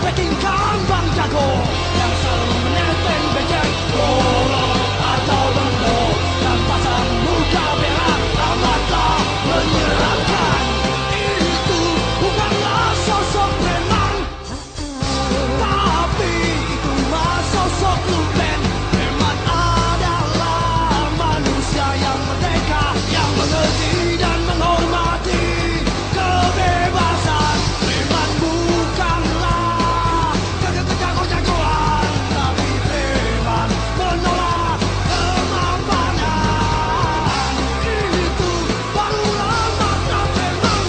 Pekingkan Bang Jago yang selalu menenteng bejek polo atau bengko dan pasang muka berak amatlah menyeramkan. Itu bukanlah sosok preman, tapi itu mah sosok lumpen. Preman adalah manusia yang merdeka, yang mengerti dan menghormati kebebasan. Preman bukanlah jago-jagoan, tapi preman menolak kemapanan. Itu barulah makna preman.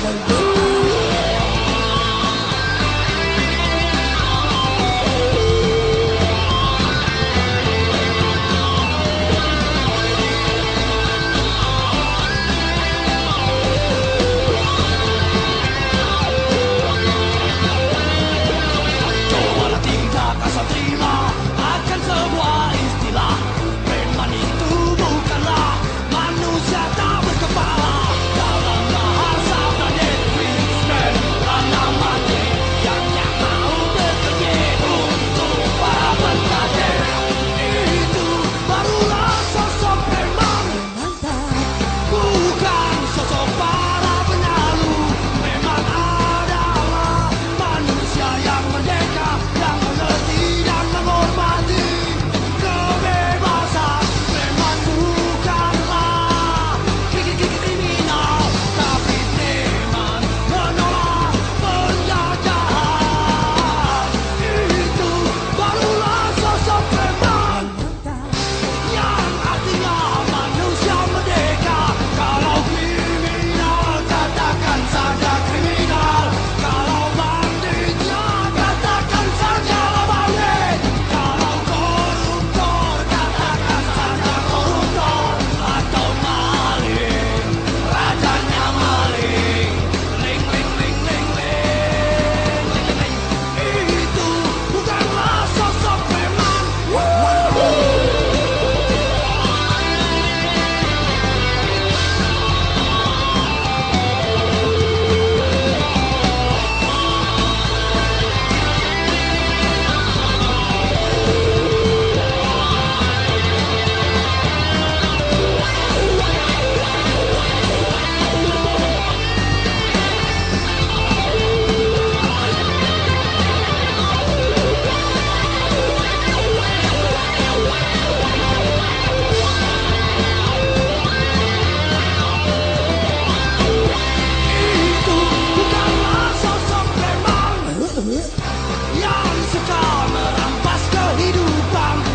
Cobalah tidak asal terima akan sebuah istilah. Preman itu bukanlah manusia tak berkepala. Dalam bahasa Pradet, Christian karena mati yang mau bekerja untuk para pentajam. Itu barulah sosok preman, bukan sosok para penyalur. Preman adalah manusia yang merdeka, yang mengerti dan menghormati kebebasan. Preman bukanlah kriminal, tapi preman menolak penjajahan. Itu barulah sosok preman, yang artinya manusia merdeka. Kalau kriminal, katakan saja kriminal. Kalau banditnya, katakan saja bandit. Kalau koruptor, katakan saja koruptor. Atau maling, rajanya maling. Ling ling ling ling ling ling ling. Itu bukanlah sosok preman. Itu bukanlah sosok preman yang suka merampas kehidupan.